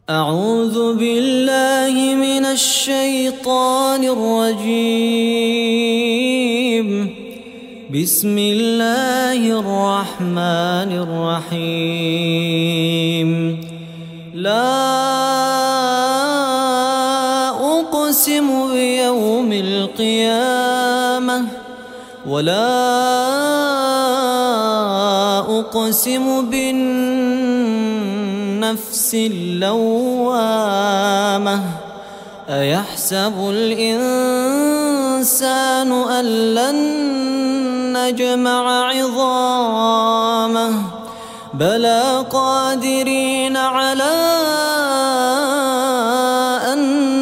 أعوذ بالله من الشيطان الرجيم. بسم الله الرحمن الرحيم. لا أقسم بيوم القيامة ولا أقسم بالنفس اللوامة. أيحسب الإنسان أن لن نجمع عظامه بلى قادرين على أن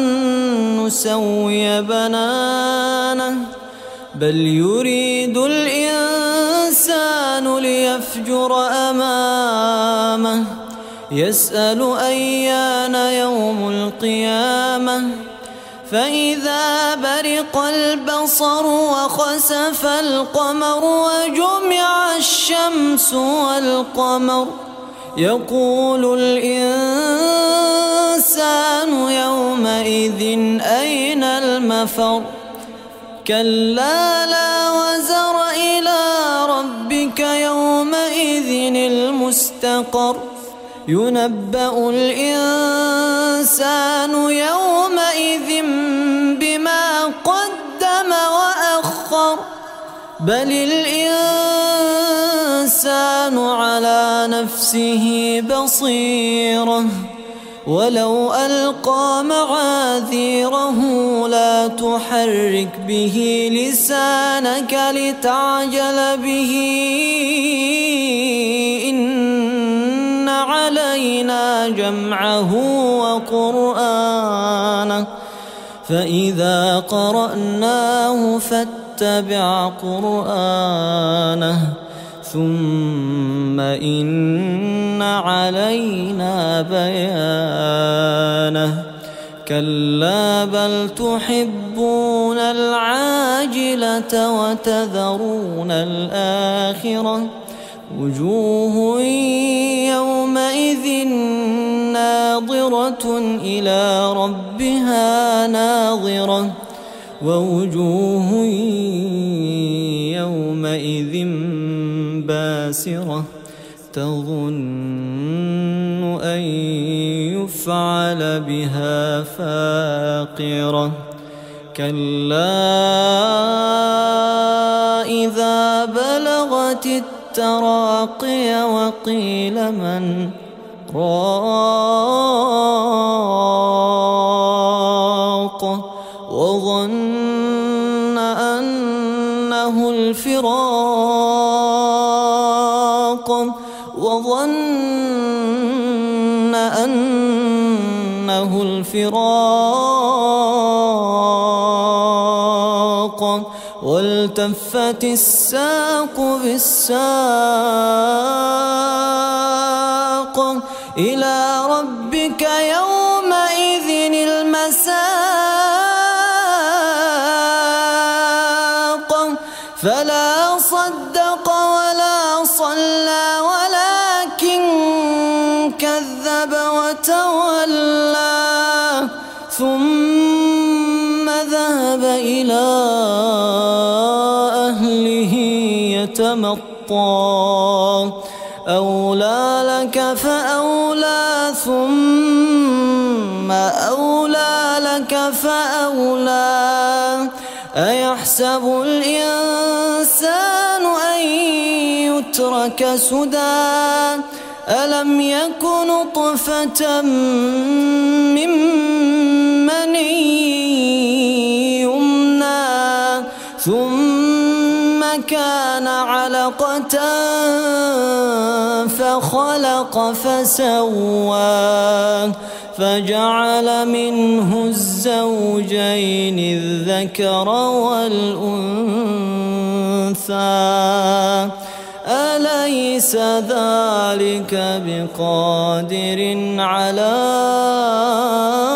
نسوي بنانه بل يريد الإنسان ليفجر أمامه يسأل أيان يوم القيامة فإذا برق البصر وخسف القمر وجمع الشمس والقمر يقول الإنسان يومئذ أين المفر. كلا لا وزر إلى ربك يومئذ المستقر. ينبأ الإنسان يومئذ بما قدم وأخر بل الإنسان على نفسه بصيرة ولو ألقى معاذيره لا تحرك به لسانك لتعجل به إن علينا جمعه وقرآنه فإذا قرأناه فاتبع قرآنه ثم إن علينا بيانه. كلا بل تحبون العاجلة وتذرون الآخرة وجوه يومئذ ناظرة إلى ربها ناظرة ووجوه يومئذ باسرة تظن أن يفعل بها فاقرة. كلا إذا بلغت التراقي وقيل من راق وظن أنه الفراق والتفت الساق بالساق إلى ربك يومئذ المساق فلا صدق ولا صلى ولكن كذب وتولى ثم ذهب إلى أهله يتمطى أولى لك فأولى ثم أولى لك فأولى. أيحسب الإنسان أن يترك سدى ألم يك نطفة من مني يمنى ثم كان علقة فخلق فسوى فجعل منه الزوجين الذكر والأنثى أليس ذلك بقادر على